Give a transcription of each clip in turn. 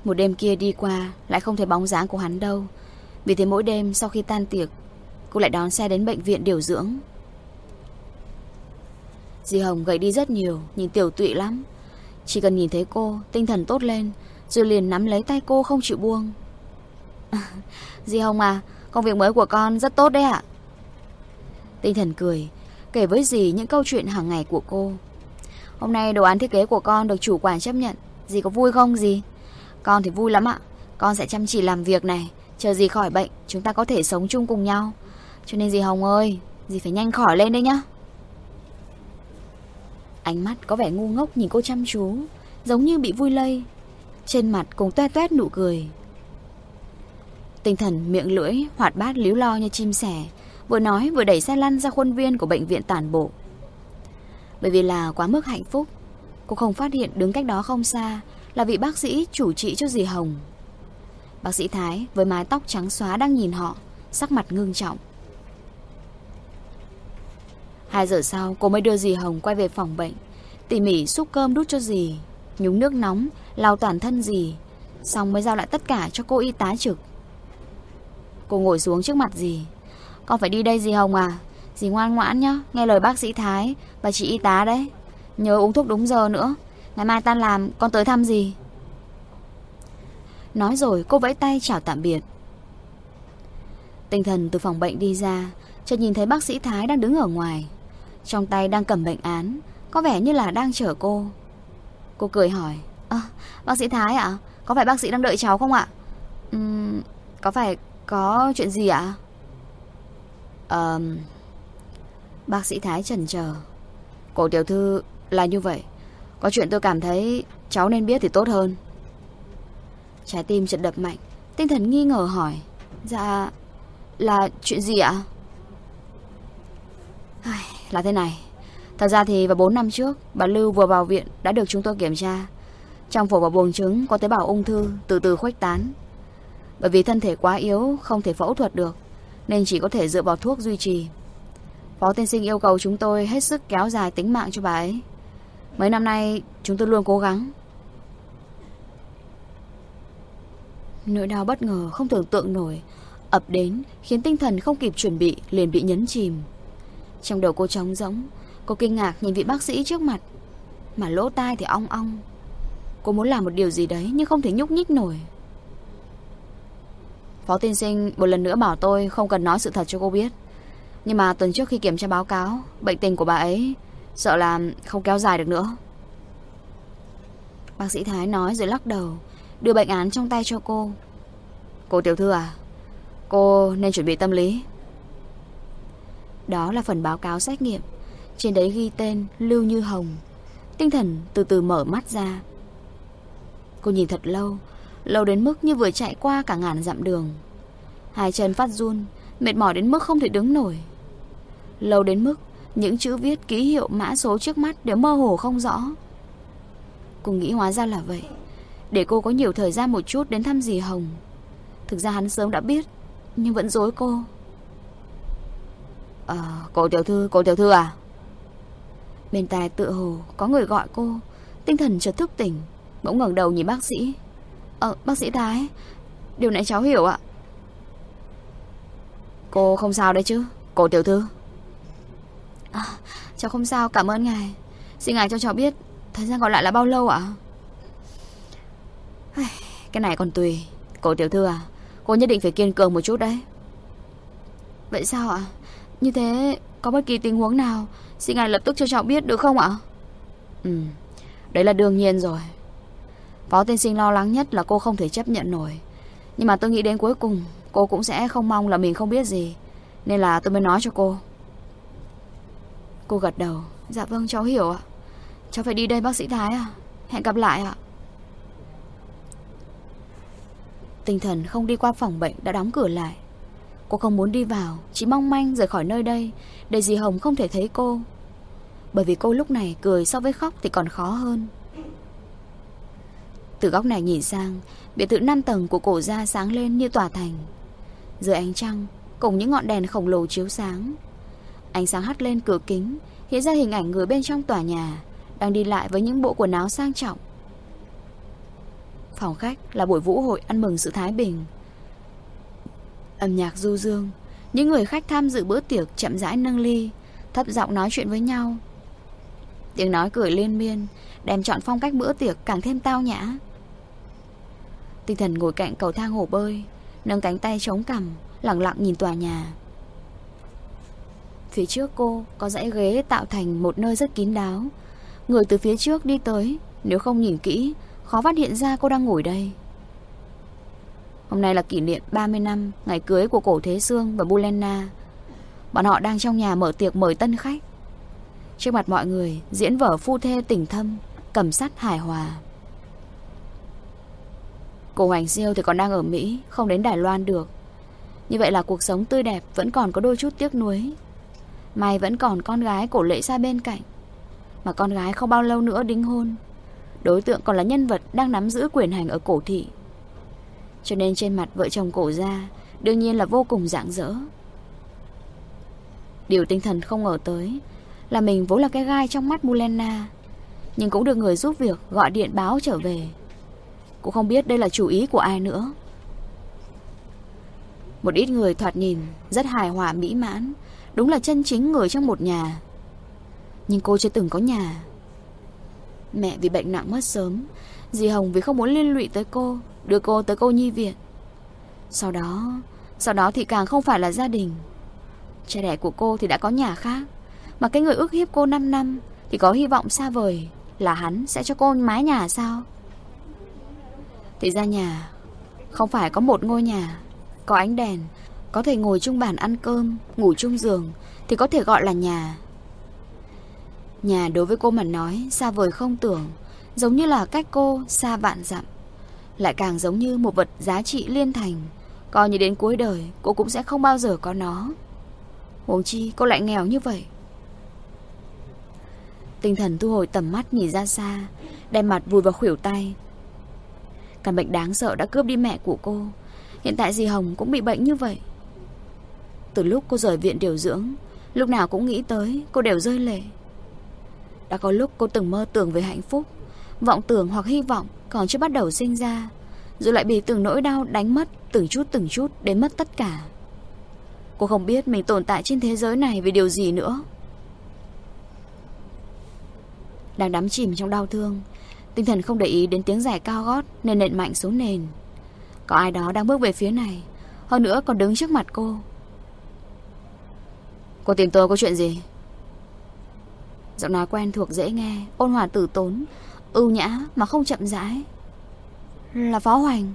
Một đêm kia đi qua, lại không thấy bóng dáng của hắn đâu. Vì thế mỗi đêm sau khi tan tiệc, cô lại đón xe đến bệnh viện điều dưỡng. Dì Hồng gầy đi rất nhiều, nhìn tiểu tụy lắm. Chỉ cần nhìn thấy cô, tinh thần tốt lên, rồi liền nắm lấy tay cô không chịu buông. Dì Hồng à, công việc mới của con rất tốt đấy ạ. Tinh thần cười, kể với dì những câu chuyện hàng ngày của cô. Hôm nay đồ án thiết kế của con được chủ quản chấp nhận. Dì có vui không dì? Con thì vui lắm ạ. Con sẽ chăm chỉ làm việc này, chờ dì khỏi bệnh, chúng ta có thể sống chung cùng nhau. Cho nên dì Hồng ơi, dì phải nhanh khỏi lên đấy nhá. Ánh mắt có vẻ ngu ngốc nhìn cô chăm chú, giống như bị vui lây. Trên mặt cũng toe toét nụ cười. Tinh thần miệng lưỡi hoạt bát líu lo như chim sẻ, vừa nói vừa đẩy xe lăn ra khuôn viên của bệnh viện tản bộ. Bởi vì là quá mức hạnh phúc, cô không phát hiện đứng cách đó không xa là vị bác sĩ chủ trị cho dì Hồng. Bác sĩ Thái với mái tóc trắng xóa đang nhìn họ, sắc mặt ngưng trọng. 2 giờ sau cô mới đưa dì Hồng quay về phòng bệnh, tỉ mỉ xúc cơm đút cho dì, nhúng nước nóng lau toàn thân dì, xong mới giao lại tất cả cho cô y tá trực. Cô ngồi xuống trước mặt dì. Con phải đi đây dì Hồng à. Dì ngoan ngoãn nhá, nghe lời bác sĩ Thái và chị y tá đấy. Nhớ uống thuốc đúng giờ nữa. Ngày mai tan làm con tới thăm dì. Nói rồi cô vẫy tay chào tạm biệt. Tinh thần từ phòng bệnh đi ra, chợt nhìn thấy bác sĩ Thái đang đứng ở ngoài, trong tay đang cầm bệnh án, có vẻ như là đang chờ cô. Cô cười hỏi: bác sĩ Thái ạ, có phải bác sĩ đang đợi cháu không ạ? Có phải có chuyện gì ạ? Bác sĩ Thái chần chờ. Cô tiểu thư là như vậy, có chuyện tôi cảm thấy cháu nên biết thì tốt hơn. Trái tim chợt đập mạnh. Tinh thần nghi ngờ hỏi: Dạ, là chuyện gì ạ? Là thế này. Thật ra thì vào 4 năm trước, bà Lưu vừa vào viện đã được chúng tôi kiểm tra. Trong phổi và buồng trứng có tế bào ung thư từ từ khuếch tán. Bởi vì thân thể quá yếu, không thể phẫu thuật được, nên chỉ có thể dựa vào thuốc duy trì. Phó tiên sinh yêu cầu chúng tôi hết sức kéo dài tính mạng cho bà ấy. Mấy năm nay chúng tôi luôn cố gắng. Nỗi đau bất ngờ không tưởng tượng nổi ập đến, khiến tinh thần không kịp chuẩn bị liền bị nhấn chìm. Trong đầu cô trống rỗng. Cô kinh ngạc nhìn vị bác sĩ trước mặt, mà lỗ tai thì ong ong. Cô muốn làm một điều gì đấy nhưng không thể nhúc nhích nổi. Phó tiên sinh một lần nữa bảo tôi không cần nói sự thật cho cô biết. Nhưng mà tuần trước khi kiểm tra báo cáo, bệnh tình của bà ấy sợ là không kéo dài được nữa. Bác sĩ Thái nói rồi lắc đầu, đưa bệnh án trong tay cho cô. Cô tiểu thư à, cô nên chuẩn bị tâm lý. Đó là phần báo cáo xét nghiệm. Trên đấy ghi tên Lưu Như Hồng. Tinh thần từ từ mở mắt ra. Cô nhìn thật lâu, lâu đến mức như vừa chạy qua cả ngàn dặm đường. Hai chân phát run, mệt mỏi đến mức không thể đứng nổi. Lâu đến mức những chữ viết ký hiệu mã số trước mắt đều mơ hồ không rõ. Cô nghĩ hóa ra là vậy, để cô có nhiều thời gian một chút đến thăm dì Hồng. Thực ra hắn sớm đã biết, nhưng vẫn dối cô. Cô tiểu thư à? Bên tai tựa hồ có người gọi cô. Tinh thần chợt thức tỉnh, bỗng ngẩng đầu nhìn bác sĩ. Bác sĩ Thái, điều này cháu hiểu ạ. Cô không sao đấy chứ, cô tiểu thư? Cháu không sao, cảm ơn ngài. Xin ngài cho cháu biết thời gian còn lại là bao lâu ạ? Cái này còn tùy. Cô tiểu thư à, cô nhất định phải kiên cường một chút đấy. Vậy sao ạ? Như thế có bất kỳ tình huống nào xin ngài lập tức cho cháu biết được không ạ? Đấy là đương nhiên rồi. Phó tiên sinh lo lắng nhất là cô không thể chấp nhận nổi. Nhưng mà tôi nghĩ đến cuối cùng cô cũng sẽ không mong là mình không biết gì, nên là tôi mới nói cho cô. Cô gật đầu. Dạ vâng, cháu hiểu ạ. Cháu phải đi đây bác sĩ Thái à. Hẹn gặp lại ạ. Tinh thần không đi qua phòng bệnh đã đóng cửa lại. Cô không muốn đi vào, chỉ mong manh rời khỏi nơi đây, để dì Hồng không thể thấy cô. Bởi vì cô lúc này cười so với khóc thì còn khó hơn. Từ góc này nhìn sang, biệt thự 5 tầng của cổ gia sáng lên như tòa thành. Dưới ánh trăng, cùng những ngọn đèn khổng lồ chiếu sáng, ánh sáng hắt lên cửa kính, hiện ra hình ảnh người bên trong tòa nhà đang đi lại với những bộ quần áo sang trọng. phòng khách là buổi vũ hội ăn mừng sự thái bình. Âm nhạc du dương, những người khách tham dự bữa tiệc chậm rãi nâng ly, thấp giọng nói chuyện với nhau. Tiếng nói cười liên miên đem trọn phong cách bữa tiệc càng thêm tao nhã. Tinh Thần ngồi cạnh cầu thang hồ bơi, nâng cánh tay chống cằm, lặng lặng nhìn tòa nhà. Phía trước cô có dãy ghế tạo thành một nơi rất kín đáo. Người từ phía trước đi tới, nếu không nhìn kỹ, khó phát hiện ra cô đang ngồi đây. Hôm nay là kỷ niệm 30 năm ngày cưới của Cổ Thế Sương và Bulena. Bọn họ đang trong nhà mở tiệc mời tân khách. Trước mặt mọi người diễn vở phu thê tình thâm, cầm sắt hài hòa. Cổ Hoành Siêu thì còn đang ở Mỹ, không đến Đài Loan được. Như vậy là cuộc sống tươi đẹp vẫn còn có đôi chút tiếc nuối. May vẫn còn con gái Cổ Lệ Sa bên cạnh, mà con gái không bao lâu nữa đính hôn. Đối tượng còn là nhân vật đang nắm giữ quyền hành ở Cổ thị. Cho nên trên mặt vợ chồng Cổ gia đương nhiên là vô cùng rạng rỡ. Điều Tinh Thần không ngờ tới là mình vốn là cái gai trong mắt Mulena, nhưng cũng được người giúp việc gọi điện báo trở về. Cũng không biết đây là chủ ý của ai nữa. Một ít người thoạt nhìn rất hài hòa mỹ mãn, đúng là chân chính người trong một nhà. Nhưng cô chưa từng có nhà. Mẹ vì bệnh nặng mất sớm, dì Hồng vì không muốn liên lụy tới cô, đưa cô tới cô nhi viện. Sau đó thì càng không phải là gia đình. Cha đẻ của cô thì đã có nhà khác, mà cái người ức hiếp cô 5 năm thì có hy vọng xa vời là hắn sẽ cho cô mái nhà sao? Thì ra nhà không phải có một ngôi nhà, có ánh đèn, có thể ngồi chung bàn ăn cơm, ngủ chung giường thì có thể gọi là nhà. Nhà đối với cô mà nói xa vời không tưởng, giống như là cách cô xa vạn dặm. Lại càng giống như một vật giá trị liên thành, coi như đến cuối đời cô cũng sẽ không bao giờ có nó. Huống chi cô lại nghèo như vậy. Tinh Thần thu hồi tầm mắt nhìn ra xa, đem mặt vùi vào khuỷu tay. Căn bệnh đáng sợ đã cướp đi mẹ của cô. Hiện tại dì Hồng cũng bị bệnh như vậy. Từ lúc cô rời viện điều dưỡng, lúc nào cũng nghĩ tới cô đều rơi lệ. Đã có lúc cô từng mơ tưởng về hạnh phúc, vọng tưởng hoặc hy vọng còn chưa bắt đầu sinh ra, rồi lại bị từng nỗi đau đánh mất từng chút đến mất tất cả. Cô không biết mình tồn tại trên thế giới này vì điều gì nữa. Đang đắm chìm trong đau thương, Tinh Thần không để ý đến tiếng giày cao gót nên nện mạnh xuống nền. Có ai đó đang bước về phía này, hơn nữa còn đứng trước mặt cô. Cô tìm tôi có chuyện gì? Giọng nói quen thuộc dễ nghe, ôn hòa tử tốn, ưu nhã mà không chậm rãi. Là Phó Hoành.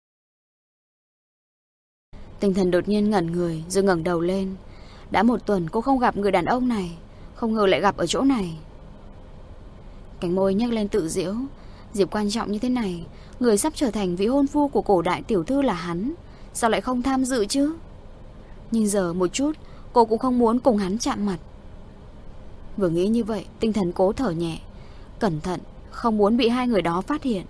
Tinh Thần đột nhiên ngẩn người rồi ngẩng đầu lên. Đã 1 tuần cô không gặp người đàn ông này, không ngờ lại gặp ở chỗ này. Cánh môi nhếch lên tự giễu. Dịp quan trọng như thế này, người sắp trở thành vị hôn phu của Cổ đại tiểu thư là hắn, sao lại không tham dự chứ? Nhưng giờ một chút cô cũng không muốn cùng hắn chạm mặt. Vừa nghĩ như vậy, Tinh Thần cố thở nhẹ, cẩn thận, không muốn bị hai người đó phát hiện.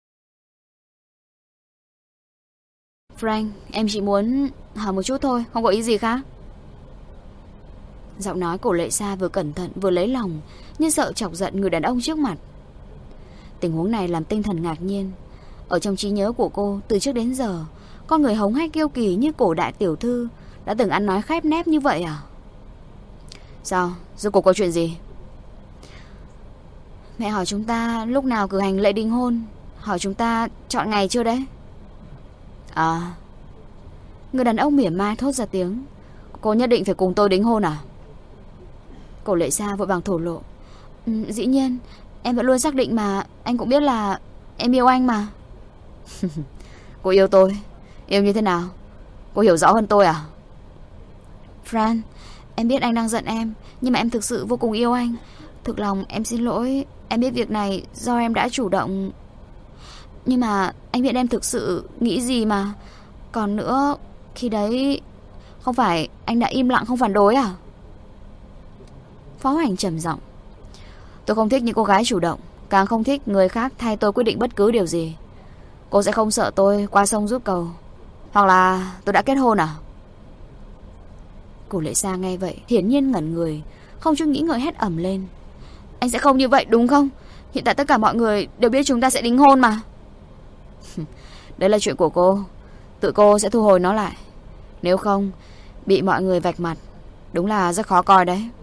Frank, em chỉ muốn hỏi một chút thôi, không có ý gì khác. Giọng nói Cổ Lệ Sa vừa cẩn thận vừa lấy lòng, như sợ chọc giận người đàn ông trước mặt. Tình huống này làm Tinh Thần ngạc nhiên. Ở trong trí nhớ của cô, từ trước đến giờ, con người hống hách kiêu kỳ như Cổ đại tiểu thư đã từng ăn nói khép nép như vậy à? Sao? Rốt cuộc có chuyện gì? Mẹ hỏi chúng ta lúc nào cử hành lễ đính hôn, hỏi chúng ta chọn ngày chưa đấy? À. Người đàn ông mỉa mai thốt ra tiếng. Cô nhất định phải cùng tôi đính hôn à? Cổ Lệ Sa vội vàng thổ lộ. Dĩ nhiên, em vẫn luôn xác định mà. Anh cũng biết là em yêu anh mà. Cô yêu tôi? Yêu như thế nào? Cô hiểu rõ hơn tôi à? Fran, em biết anh đang giận em, nhưng mà em thực sự vô cùng yêu anh. Thực lòng em xin lỗi. Em biết việc này do em đã chủ động. Nhưng mà anh biết em thực sự nghĩ gì mà. Còn nữa, khi đấy không phải anh đã im lặng không phản đối à? Phó Hoành trầm giọng. Tôi không thích những cô gái chủ động, càng không thích người khác thay tôi quyết định bất cứ điều gì. Cô sẽ không sợ tôi qua sông giúp cầu, hoặc là tôi đã kết hôn à? Cổ Lệ Sa nghe vậy hiển nhiên ngẩn người, không chút nghĩ ngợi hét ầm lên. Anh sẽ không như vậy đúng không? Hiện tại tất cả mọi người đều biết chúng ta sẽ đính hôn mà. Đấy là chuyện của cô. Tự cô sẽ thu hồi nó lại. Nếu không bị mọi người vạch mặt, đúng là rất khó coi đấy.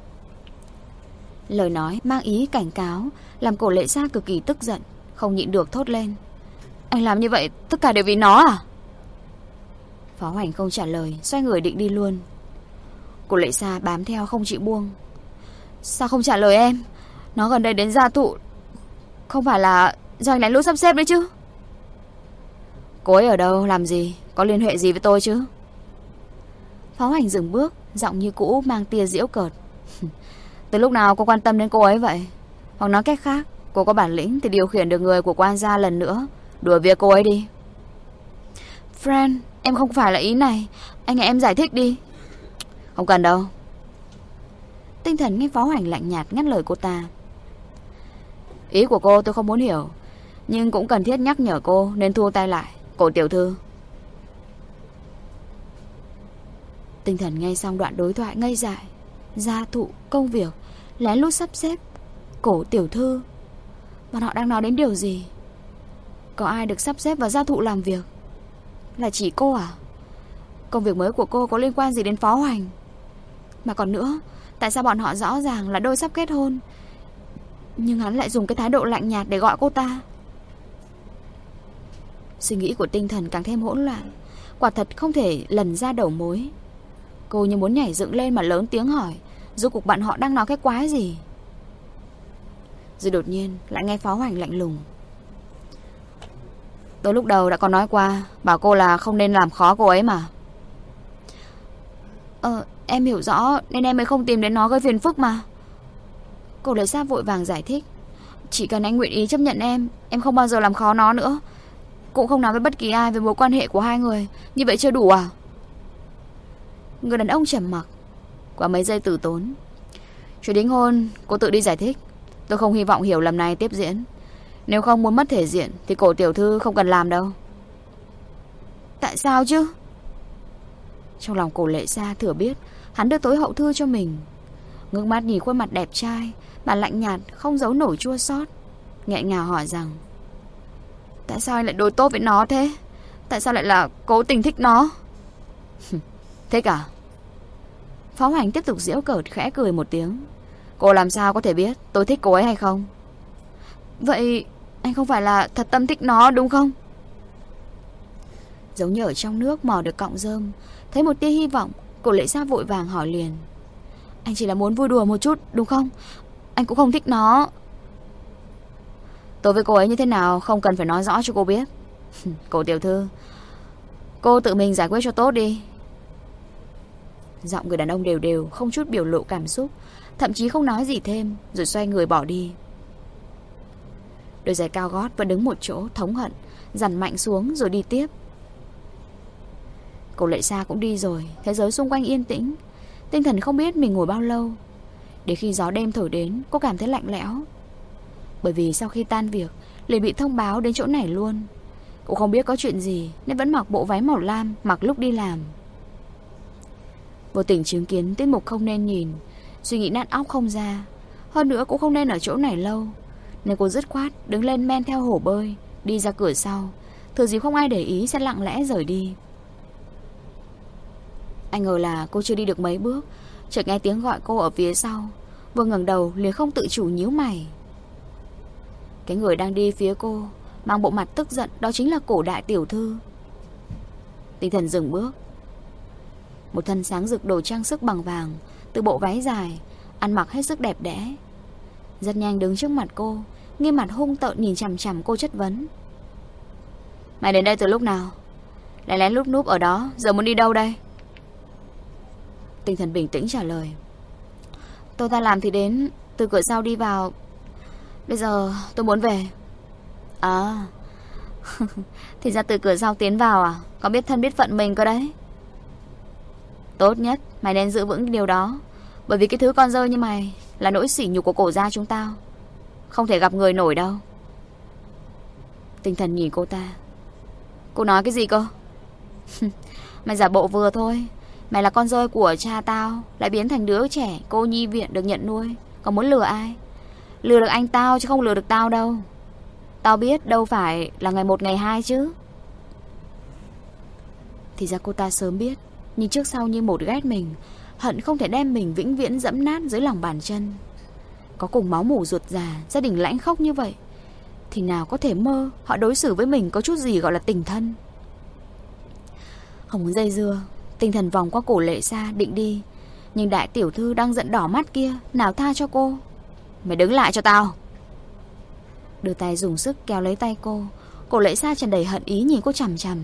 Lời nói mang ý cảnh cáo làm Cổ Lệ Sa cực kỳ tức giận, không nhịn được thốt lên. Anh làm như vậy tất cả đều vì nó à? Phó Hoành không trả lời, xoay người định đi luôn. Cổ Lệ Sa bám theo không chịu buông. Sao không trả lời em? Nó gần đây đến gia thụ, không phải là do anh lén lút sắp xếp đấy chứ? Cô ấy ở đâu, làm gì, có liên hệ gì với tôi chứ? Phó Hoành dừng bước, giọng như cũ mang tia giễu cợt. Từ lúc nào cô quan tâm đến cô ấy vậy? Hoặc nói cách khác, cô có bản lĩnh thì điều khiển được người của quan gia lần nữa, đuổi việc cô ấy đi. Friend, em không phải là ý này. Anh nghe em giải thích đi. Không cần đâu. Tinh Thần nghe Phó Hoành lạnh nhạt ngắt lời cô ta. Ý của cô tôi không muốn hiểu, nhưng cũng cần thiết nhắc nhở cô nên thu tay lại, Cổ tiểu thư. Tinh Thần nghe xong đoạn đối thoại ngây dại. Gia thụ, công việc, lén lút sắp xếp, Cổ tiểu thư. Bọn họ đang nói đến điều gì? Có ai được sắp xếp vào gia thụ làm việc? Là chỉ cô à? Công việc mới của cô có liên quan gì đến Phó Hoành? Mà còn nữa, tại sao bọn họ rõ ràng là đôi sắp kết hôn, nhưng hắn lại dùng cái thái độ lạnh nhạt để gọi cô ta? Suy nghĩ của Tinh Thần càng thêm hỗn loạn. Quả thật không thể lần ra đầu mối. Cô như muốn nhảy dựng lên mà lớn tiếng hỏi rốt cuộc bọn họ đang nói cái quái gì. Rồi đột nhiên lại nghe Phó Hoành lạnh lùng. Tôi lúc đầu đã có nói qua, bảo cô là không nên làm khó cô ấy mà. Em hiểu rõ nên em mới không tìm đến nó gây phiền phức mà. Cổ Lệ Sa vội vàng giải thích. Chỉ cần anh nguyện ý chấp nhận em không bao giờ làm khó nó nữa. Cũng không nói với bất kỳ ai về mối quan hệ của hai người. Như vậy chưa đủ à? Người đàn ông trầm mặc. Qua mấy giây từ tốn. Chuyện đính hôn cô tự đi giải thích. Tôi không hy vọng hiểu lầm này tiếp diễn. Nếu không muốn mất thể diện thì Cổ tiểu thư không cần làm đâu. Tại sao chứ? Trong lòng Cổ Lệ Sa thừa biết hắn đưa tối hậu thư cho mình. Ngước mắt nhìn khuôn mặt đẹp trai mà lạnh nhạt không giấu nổi chua xót, nghẹn ngào hỏi rằng: tại sao anh lại đối tốt với nó thế? Tại sao lại là cố tình thích nó? Thích à? Phó Hoành tiếp tục giễu cợt khẽ cười một tiếng. Cô làm sao có thể biết tôi thích cô ấy hay không? Vậy anh không phải là thật tâm thích nó đúng không? Giống như ở trong nước mò được cọng rơm, thấy một tia hy vọng, Cổ Lệ Sa vội vàng hỏi liền. Anh chỉ là muốn vui đùa một chút đúng không? Anh cũng không thích nó. Tôi với cô ấy như thế nào không cần phải nói rõ cho cô biết. Cổ tiểu thư, cô tự mình giải quyết cho tốt đi. Giọng người đàn ông đều đều, không chút biểu lộ cảm xúc, thậm chí không nói gì thêm, rồi xoay người bỏ đi. Đôi giày cao gót vẫn đứng một chỗ thống hận, dằn mạnh xuống rồi đi tiếp. Cổ Lệ Sa cũng đi rồi. Thế giới xung quanh yên tĩnh. Tinh Thần không biết mình ngồi bao lâu. Đến khi gió đêm thổi đến, cô cảm thấy lạnh lẽo. Bởi vì sau khi tan việc liền bị thông báo đến chỗ này luôn. Cô không biết có chuyện gì nên vẫn mặc bộ váy màu lam mặc lúc đi làm. Vô tình chứng kiến tiết mục không nên nhìn, suy nghĩ nát óc không ra. Hơn nữa cũng không nên ở chỗ này lâu, nên cô dứt khoát đứng lên men theo hồ bơi, đi ra cửa sau, thừa dịp không ai để ý sẽ lặng lẽ rời đi. Anh ngờ là cô chưa đi được mấy bước, chợt nghe tiếng gọi cô ở phía sau. Vừa ngẩng đầu liền không tự chủ nhíu mày. Cái người đang đi phía cô mang bộ mặt tức giận, đó chính là Cổ đại tiểu thư. Tinh Thần dừng bước. Một thân sáng rực đồ trang sức bằng vàng, từ bộ váy dài, ăn mặc hết sức đẹp đẽ, rất nhanh đứng trước mặt cô, nghiêm mặt hung tợn nhìn chằm chằm cô chất vấn. Mày đến đây từ lúc nào? Lại lén lút núp ở đó, giờ muốn đi đâu đây? Tinh Thần bình tĩnh trả lời. Tôi ta làm thì đến, từ cửa sau đi vào. Bây giờ tôi muốn về. À thì ra từ cửa sau tiến vào à? Có biết thân biết phận mình cơ đấy. Tốt nhất mày nên giữ vững điều đó, bởi vì cái thứ con dơ như mày là nỗi sỉ nhục của Cổ gia chúng tao, không thể gặp người nổi đâu. Tinh Thần nhìn cô ta. Cô nói cái gì cơ? Mày giả bộ vừa thôi. Mày là con rơi của cha tao, lại biến thành đứa trẻ cô nhi viện được nhận nuôi, còn muốn lừa ai? Lừa được anh tao chứ không lừa được tao đâu. Tao biết đâu phải là ngày 1 ngày 2 chứ. Thì ra cô ta sớm biết, nhưng trước sau như một ghét mình, hận không thể đem mình vĩnh viễn dẫm nát dưới lòng bàn chân. Có cùng máu mủ ruột già, gia đình lãnh khốc như vậy, thì nào có thể mơ họ đối xử với mình có chút gì gọi là tình thân. Không muốn dây dưa, tinh thần vòng qua cổ Lệ Sa định đi, nhưng đại tiểu thư đang giận đỏ mắt kia nào tha cho cô. Mày đứng lại cho tao. Đưa tay dùng sức kéo lấy tay cô. Cổ Lệ Sa tràn đầy hận ý nhìn cô chằm chằm.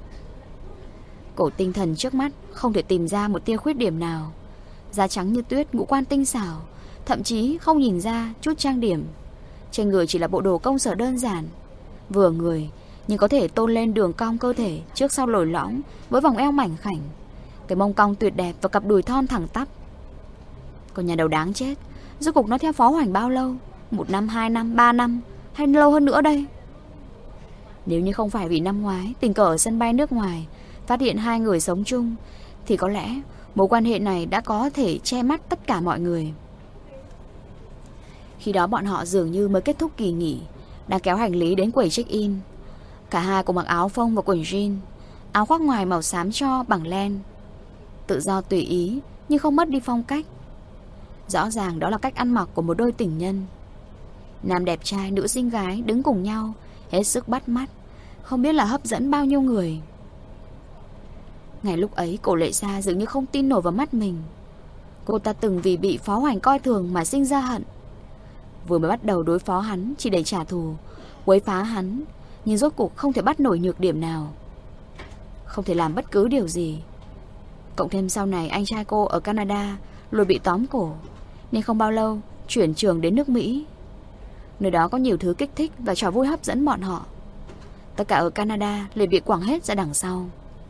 Cổ tinh thần trước mắt không thể tìm ra một tia khuyết điểm nào. Da trắng như tuyết, ngũ quan tinh xảo, thậm chí không nhìn ra chút trang điểm. Trên người chỉ là bộ đồ công sở đơn giản, vừa người nhưng có thể tôn lên đường cong cơ thể trước sau lồi lõm với vòng eo mảnh khảnh, cái mông cong tuyệt đẹp và cặp đùi thon thẳng tắp. Còn nhà đầu đáng chết, rốt cuộc nó theo Phó Hoành bao lâu? 1 năm, 2 năm, 3 năm hay lâu hơn nữa đây? Nếu như không phải vì năm ngoái tình cờ ở sân bay nước ngoài phát hiện 2 người sống chung, thì có lẽ mối quan hệ này đã có thể che mắt tất cả mọi người. Khi đó bọn họ dường như mới kết thúc kỳ nghỉ, đang kéo hành lý đến quầy check-in. Cả hai cùng mặc áo phông và quần jean, áo khoác ngoài màu xám tro bằng len. Tự do tùy ý nhưng không mất đi phong cách. Rõ ràng đó là cách ăn mặc của một đôi tình nhân. Nam đẹp trai, nữ xinh gái đứng cùng nhau, hết sức bắt mắt, không biết là hấp dẫn bao nhiêu người. Ngày lúc ấy cổ Lệ Sa dường như không tin nổi vào mắt mình. Cô ta từng vì bị Phó Hoành coi thường mà sinh ra hận. Vừa mới bắt đầu đối phó hắn chỉ để trả thù, quấy phá hắn, nhưng rốt cuộc không thể bắt nổi nhược điểm nào, không thể làm bất cứ điều gì. Cộng thêm sau này anh trai cô ở Canada luôn bị tóm cổ, nên không bao lâu chuyển trường đến nước Mỹ. Nơi đó có nhiều thứ kích thích và trò vui hấp dẫn bọn họ. Tất cả ở Canada liền bị quẳng hết ra đằng sau.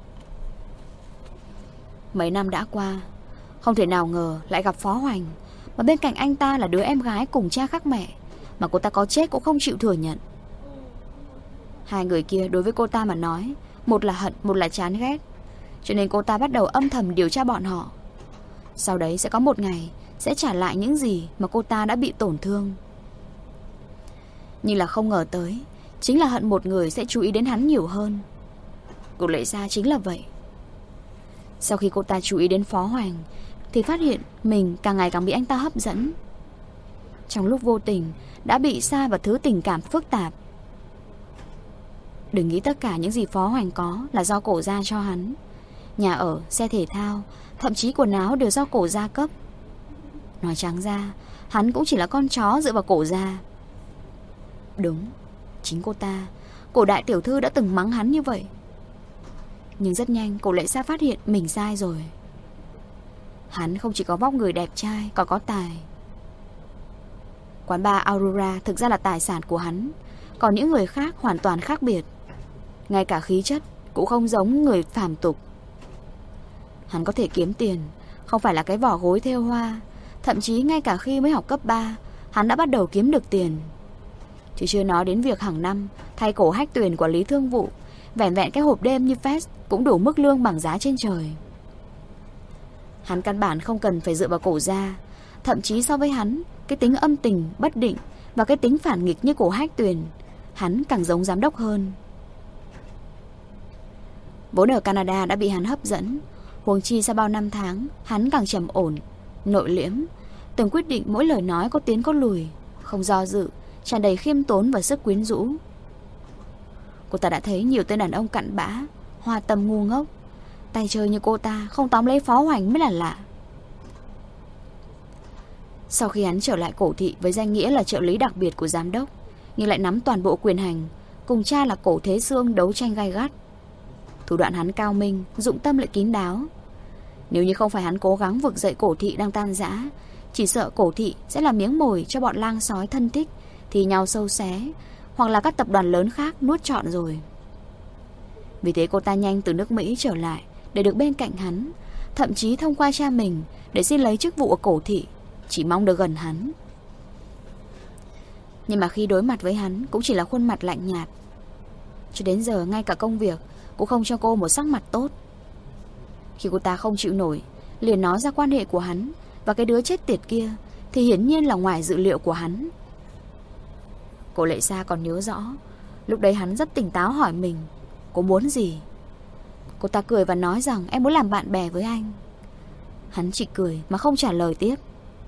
Mấy năm đã qua, không thể nào ngờ lại gặp Phó Hoành, mà bên cạnh anh ta là đứa em gái cùng cha khác mẹ, mà cô ta có chết cũng không chịu thừa nhận. Hai người kia đối với cô ta mà nói, một là hận, một là chán ghét. Cho nên cô ta bắt đầu âm thầm điều tra bọn họ. Sau đấy sẽ có một ngày sẽ trả lại những gì mà cô ta đã bị tổn thương. Nhưng là không ngờ tới, chính là hận một người sẽ chú ý đến hắn nhiều hơn. Cổ Lệ Sa chính là vậy. Sau khi cô ta chú ý đến Phó Hoành, thì phát hiện mình càng ngày càng bị anh ta hấp dẫn. Trong lúc vô tình đã bị sa vào thứ tình cảm phức tạp. Đừng nghĩ tất cả những gì Phó Hoành có là do cổ gia cho hắn. Nhà ở, xe thể thao, thậm chí quần áo đều do cổ gia cấp. Nói trắng ra, hắn cũng chỉ là con chó dựa vào cổ gia. Đúng, chính cô ta, cổ đại tiểu thư đã từng mắng hắn như vậy. Nhưng rất nhanh cổ Lệ Sa phát hiện mình sai rồi. Hắn không chỉ có vóc người đẹp trai, còn có tài. Quán bar Aurora thực ra là tài sản của hắn, còn những người khác hoàn toàn khác biệt. Ngay cả khí chất cũng không giống người phàm tục. Hắn có thể kiếm tiền, không phải là cái vỏ gối thêu hoa. Thậm chí ngay cả khi mới học cấp 3, hắn đã bắt đầu kiếm được tiền. Chứ chưa nói đến việc hàng năm thay cổ Hách Tuyền của Lý Thương Vụ, vẻn vẹn cái hộp đêm như Fest cũng đủ mức lương bằng giá trên trời. Hắn căn bản không cần phải dựa vào cổ gia. Thậm chí so với hắn, cái tính âm tình, bất định và cái tính phản nghịch như cổ Hách Tuyền, hắn càng giống giám đốc hơn. Vốn ở Canada đã bị hắn hấp dẫn, huống chi sau bao năm tháng, hắn càng trầm ổn, nội liễm, từng quyết định mỗi lời nói có tiến có lùi, không do dự, tràn đầy khiêm tốn và sức quyến rũ. Cô ta đã thấy nhiều tên đàn ông cặn bã, hoa tâm ngu ngốc. Tay chơi như cô ta không tóm lấy Phó Hoành mới là lạ. Sau khi hắn trở lại Cổ Thị với danh nghĩa là trợ lý đặc biệt của giám đốc, nhưng lại nắm toàn bộ quyền hành, cùng cha là Cổ Thế Sương đấu tranh gay gắt. Thủ đoạn hắn cao minh, dụng tâm lại kín đáo. Nếu như không phải hắn cố gắng vực dậy Cổ Thị đang tan rã, chỉ sợ Cổ Thị sẽ là miếng mồi cho bọn lang sói thân thích thì nhau sâu xé, hoặc là các tập đoàn lớn khác nuốt trọn rồi. Vì thế cô ta nhanh từ nước Mỹ trở lại để được bên cạnh hắn, thậm chí thông qua cha mình để xin lấy chức vụ ở Cổ Thị, chỉ mong được gần hắn. Nhưng mà khi đối mặt với hắn cũng chỉ là khuôn mặt lạnh nhạt. Cho đến giờ ngay cả công việc cũng không cho cô một sắc mặt tốt. Khi cô ta không chịu nổi, liền nói ra quan hệ của hắn và cái đứa chết tiệt kia, thì hiển nhiên là ngoài dự liệu của hắn. Cô Lệ Sa còn nhớ rõ, lúc đấy hắn rất tỉnh táo hỏi mình, cô muốn gì? Cô ta cười và nói rằng em muốn làm bạn bè với anh. Hắn chỉ cười mà không trả lời tiếp.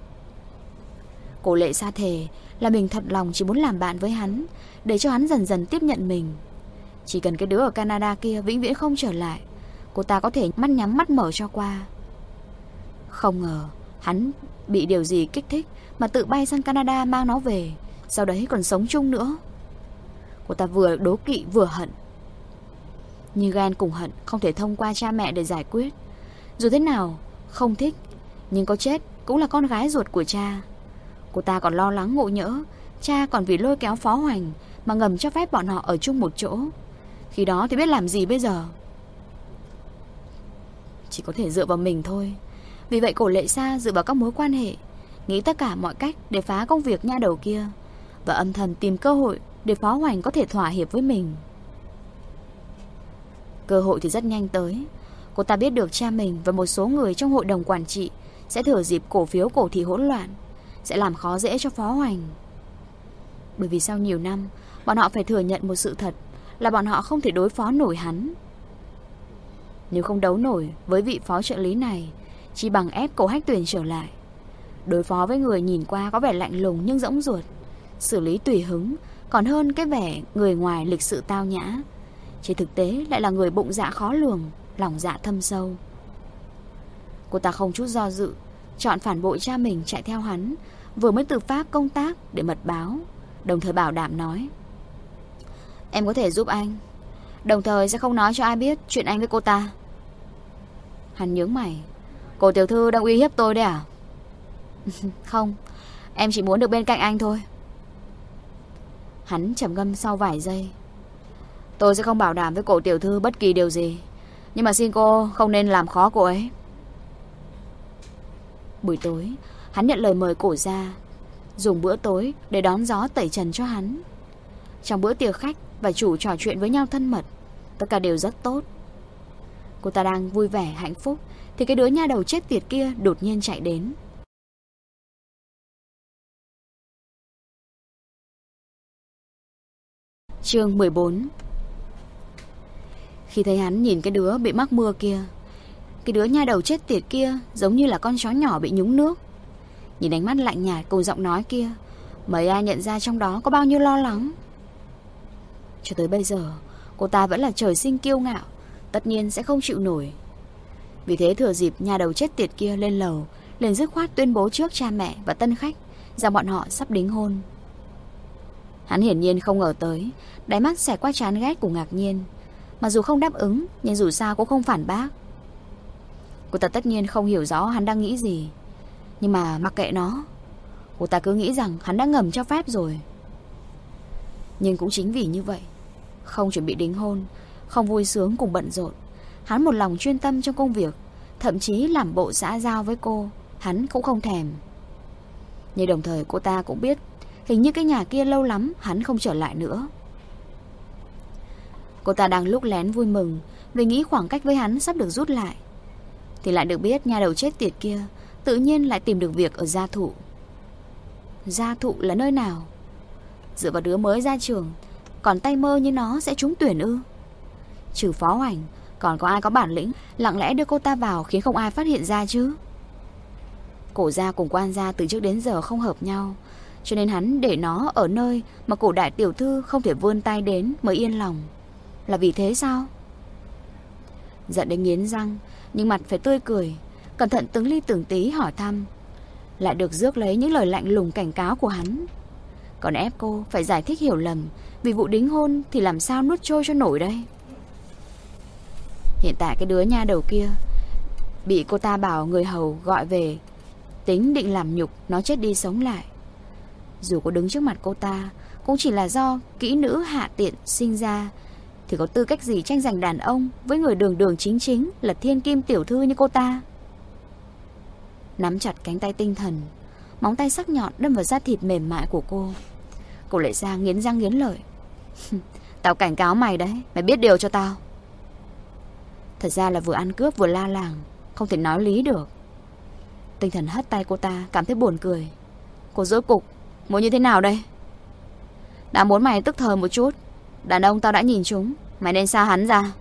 Cô Lệ Sa thề là mình thật lòng chỉ muốn làm bạn với hắn, để cho hắn dần dần tiếp nhận mình. Chỉ cần cái đứa ở Canada kia vĩnh viễn không trở lại, cô ta có thể mắt nhắm mắt mở cho qua. Không ngờ hắn bị điều gì kích thích mà tự bay sang Canada mang nó về, sau đấy còn sống chung nữa. Cô ta vừa đố kỵ vừa hận. Nhưng ghen cùng hận không thể thông qua cha mẹ để giải quyết. Dù thế nào không thích, nhưng có chết cũng là con gái ruột của cha. Cô ta còn lo lắng ngộ nhỡ cha còn vì lôi kéo Phó Hoành mà ngầm cho phép bọn họ ở chung một chỗ. Khi đó thì biết làm gì bây giờ? Chỉ có thể dựa vào mình thôi. Vì vậy cô Lệ Sa dựa vào các mối quan hệ, nghĩ tất cả mọi cách để phá công việc nha đầu kia, và âm thầm tìm cơ hội để Phó Hoành có thể thỏa hiệp với mình. Cơ hội thì rất nhanh tới. Cô ta biết được cha mình và một số người trong hội đồng quản trị sẽ thừa dịp cổ phiếu cổ thị hỗn loạn, sẽ làm khó dễ cho Phó Hoành. Bởi vì sau nhiều năm, bọn họ phải thừa nhận một sự thật là bọn họ không thể đối phó nổi hắn. Nếu không đấu nổi với vị phó trợ lý này, chỉ bằng ép Cổ Hách Tuyền trở lại. Đối phó với người nhìn qua có vẻ lạnh lùng nhưng rỗng ruột, xử lý tùy hứng, còn hơn cái vẻ người ngoài lịch sự tao nhã. Trên thực tế lại là người bụng dạ khó lường, lòng dạ thâm sâu. Cô ta không chút do dự chọn phản bội cha mình chạy theo hắn, vừa mới từ Pháp công tác để mật báo, đồng thời bảo đảm nói: em có thể giúp anh, đồng thời sẽ không nói cho ai biết chuyện anh với cô ta. Hắn nhướng mày: cô tiểu thư đang uy hiếp tôi đấy à? Không, em chỉ muốn được bên cạnh anh thôi. Hắn trầm ngâm sau vài giây: tôi sẽ không bảo đảm với cổ tiểu thư bất kỳ điều gì, nhưng mà xin cô không nên làm khó cô ấy. Buổi tối, hắn nhận lời mời Cổ ra, dùng bữa tối để đón gió tẩy trần cho hắn. Trong bữa tiệc khách và chủ trò chuyện với nhau thân mật, tất cả đều rất tốt. Cô ta đang vui vẻ hạnh phúc thì cái đứa nha đầu chết tiệt kia đột nhiên chạy đến. Chương 14. Khi thấy hắn nhìn cái đứa bị mắc mưa kia, cái đứa nha đầu chết tiệt kia giống như là con chó nhỏ bị nhúng nước. Nhìn ánh mắt lạnh nhạt cùng giọng nói kia, mấy ai nhận ra trong đó có bao nhiêu lo lắng. Cho tới bây giờ, cô ta vẫn là trời sinh kiêu ngạo, tất nhiên sẽ không chịu nổi. Vì thế thừa dịp nha đầu chết tiệt kia lên lầu, liền dứt khoát tuyên bố trước cha mẹ và tân khách rằng bọn họ sắp đính hôn. Hắn hiển nhiên không ngờ tới, đáy mắt xẹt qua chán ghét cùng ngạc nhiên. Mặc dù không đáp ứng, nhưng dù sao cũng không phản bác. Cô ta tất nhiên không hiểu rõ hắn đang nghĩ gì, nhưng mà mặc kệ nó, cô ta cứ nghĩ rằng hắn đã ngầm cho phép rồi. Nhưng cũng chính vì như vậy, không chuẩn bị đính hôn, không vui sướng cùng bận rộn, hắn một lòng chuyên tâm trong công việc, thậm chí làm bộ xã giao với cô, hắn cũng không thèm. Nhưng đồng thời cô ta cũng biết hình như cái nhà kia lâu lắm hắn không trở lại nữa. Cô ta đang lúc lén vui mừng vì nghĩ khoảng cách với hắn sắp được rút lại, thì lại được biết nhà đầu chết tiệt kia tự nhiên lại tìm được việc ở Gia Thụ. Gia Thụ là nơi nào? Dựa vào đứa mới ra trường, còn tay mơ như nó sẽ trúng tuyển ư? Trừ Phó Hoành, còn có ai có bản lĩnh lặng lẽ đưa cô ta vào khiến không ai phát hiện ra chứ? Cổ gia cùng Quan gia từ trước đến giờ không hợp nhau, cho nên hắn để nó ở nơi mà cổ đại tiểu thư không thể vươn tay đến mới yên lòng. Là vì thế sao? Giận đến nghiến răng, nhưng mặt phải tươi cười, cẩn thận từng ly từng tí hỏi thăm, lại được rước lấy những lời lạnh lùng cảnh cáo của hắn. Còn ép cô phải giải thích hiểu lầm vì vụ đính hôn thì làm sao nuốt trôi cho nổi đây. Hiện tại cái đứa nha đầu kia bị cô ta bảo người hầu gọi về, tính định làm nhục nó chết đi sống lại. Dù có đứng trước mặt cô ta, cũng chỉ là do kỹ nữ hạ tiện sinh ra, thì có tư cách gì tranh giành đàn ông với người đường đường chính chính là thiên kim tiểu thư như cô ta. Nắm chặt cánh tay tinh thần, móng tay sắc nhọn đâm vào da thịt mềm mại của cô. Cô lại ra nghiến răng nghiến lợi. Tao cảnh cáo mày đấy, mày biết điều cho tao. Thật ra là vừa ăn cướp vừa la làng, không thể nói lý được. Tinh thần hất tay cô ta, cảm thấy buồn cười. Cô rốt cục muốn như thế nào đây? Đã muốn mày tức thời một chút. Đàn ông tao đã nhìn chúng, mày nên xa hắn ra.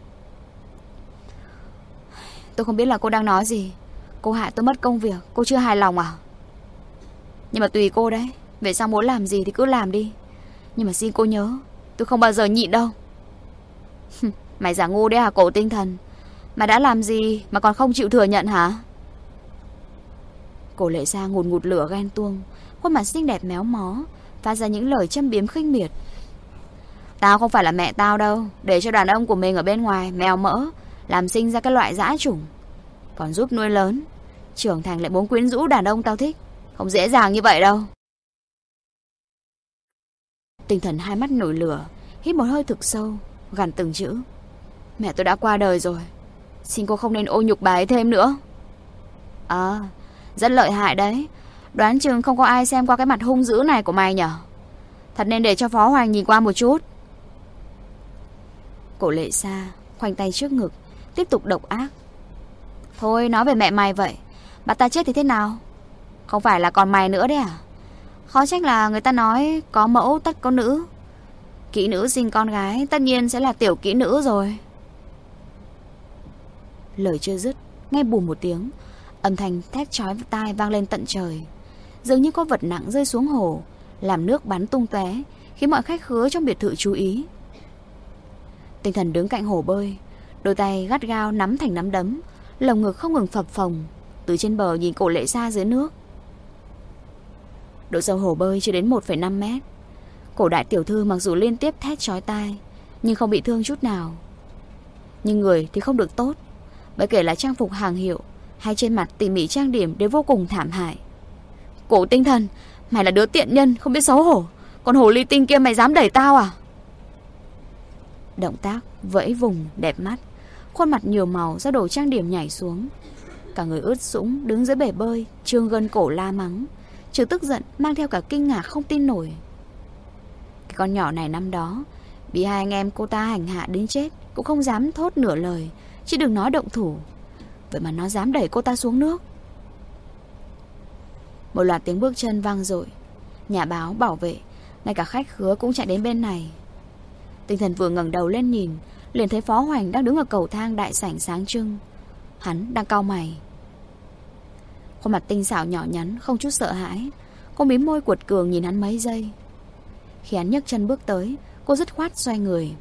Tôi không biết là cô đang nói gì. Cô hại tôi mất công việc, cô chưa hài lòng à? Nhưng mà tùy cô đấy. Về sau muốn làm gì thì cứ làm đi. Nhưng mà xin cô nhớ, tôi không bao giờ nhịn đâu. Mày giả ngu đấy hả Cổ Tinh Thần? Mày đã làm gì mà còn không chịu thừa nhận hả? Cổ Lệ Sa ngùn ngụt lửa ghen tuông, khuôn mặt xinh đẹp méo mó, phát ra những lời châm biếm khinh miệt. Tao không phải là mẹ tao đâu, để cho đàn ông của mình ở bên ngoài mèo mỡ, làm sinh ra cái loại dã chủng, còn giúp nuôi lớn, trưởng thành lại muốn quyến rũ đàn ông tao thích. Không dễ dàng như vậy đâu. Tinh Thần hai mắt nổi lửa, hít một hơi thực sâu, gằn từng chữ. Mẹ tôi đã qua đời rồi, xin cô không nên ô nhục bà ấy thêm nữa. Rất lợi hại đấy. Đoán chừng không có ai xem qua cái mặt hung dữ này của mày nhở. Thật nên để cho Phó Hoành nhìn qua một chút. Cổ Lệ Sa khoanh tay trước ngực, tiếp tục độc ác. Thôi nói về mẹ mày vậy, bà ta chết thì thế nào? Không phải là còn mày nữa đấy à? Khó trách là người ta nói có mẫu tất có nữ. Kỹ nữ sinh con gái tất nhiên sẽ là tiểu kỹ nữ rồi. Lời chưa dứt, nghe bùm một tiếng, âm thanh thét chói tai vang lên tận trời. Dường như có vật nặng rơi xuống hồ, làm nước bắn tung tóe, khiến mọi khách khứa trong biệt thự chú ý. Tinh Thần đứng cạnh hồ bơi, đôi tay gắt gao nắm thành nắm đấm, lồng ngực không ngừng phập phồng, từ trên bờ nhìn Cổ Lệ Sa dưới nước. Độ sâu hồ bơi chưa đến 1,5 mét. Cổ đại tiểu thư mặc dù liên tiếp thét chói tai, nhưng không bị thương chút nào. Nhưng người thì không được tốt, bởi kể là trang phục hàng hiệu hay trên mặt tỉ mỉ trang điểm đều vô cùng thảm hại. Cổ Tinh Thần, mày là đứa tiện nhân không biết xấu hổ, còn hồ ly tinh kia mày dám đẩy tao à? Động tác vẫy vùng đẹp mắt, khuôn mặt nhiều màu do đồ trang điểm nhảy xuống. Cả người ướt sũng đứng dưới bể bơi, trương gân cổ la mắng, trừ tức giận mang theo cả kinh ngạc không tin nổi. Cái con nhỏ này năm đó bị hai anh em cô ta hành hạ đến chết cũng không dám thốt nửa lời, chứ đừng nói động thủ. Vậy mà nó dám đẩy cô ta xuống nước. Một loạt tiếng bước chân vang dội, nhà báo, bảo vệ, ngay cả khách khứa cũng chạy đến bên này. Tinh Thần vừa ngẩng đầu lên nhìn, liền thấy Phó Hoành đang đứng ở cầu thang đại sảnh sáng trưng. Hắn đang cau mày. Khuôn mặt tinh xảo nhỏ nhắn không chút sợ hãi, cô mím môi cuột cường nhìn hắn mấy giây. Khi hắn nhấc chân bước tới, cô dứt khoát xoay người.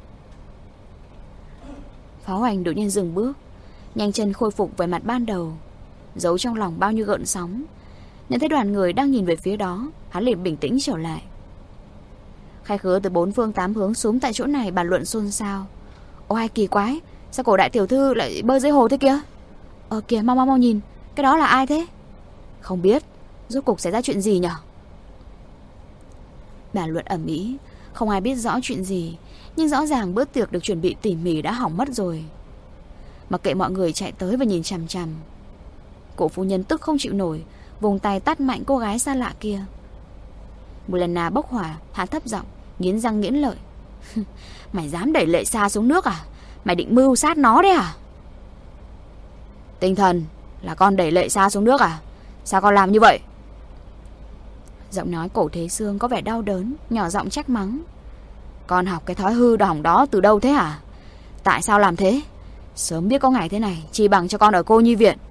Phó Hoành đột nhiên dừng bước, nhanh chân khôi phục vẻ mặt ban đầu, giấu trong lòng bao nhiêu gợn sóng. Nhận thấy đoàn người đang nhìn về phía đó, hắn liền bình tĩnh trở lại. Khách khứa từ 4 phương 8 hướng xuống tại chỗ này bàn luận xôn xao. Ôi kỳ quái, sao Cổ đại tiểu thư lại bơi dưới hồ thế kia? Kìa, mau nhìn, cái đó là ai thế? Không biết, rốt cuộc xảy ra chuyện gì nhở? Bàn luận ầm ĩ, không ai biết rõ chuyện gì, nhưng rõ ràng bữa tiệc được chuẩn bị tỉ mỉ đã hỏng mất rồi. Mặc kệ mọi người chạy tới và nhìn chằm chằm, Cổ phu nhân tức không chịu nổi, vùng tay tát mạnh cô gái xa lạ kia. Mulena bốc hỏa, hạ thấp giọng, nghiến răng nghiến lợi. Mày dám đẩy Lệ Sa xuống nước à? Mày định mưu sát nó đấy à? Tinh Thần, là con đẩy Lệ Sa xuống nước à? Sao con làm như vậy? Giọng nói Cổ Thế Sương có vẻ đau đớn, nhỏ giọng trách mắng. Con học cái thói hư đỏng đó từ đâu thế hả? Tại sao làm thế? Sớm biết có ngày thế này, chỉ bằng cho con ở cô nhi viện.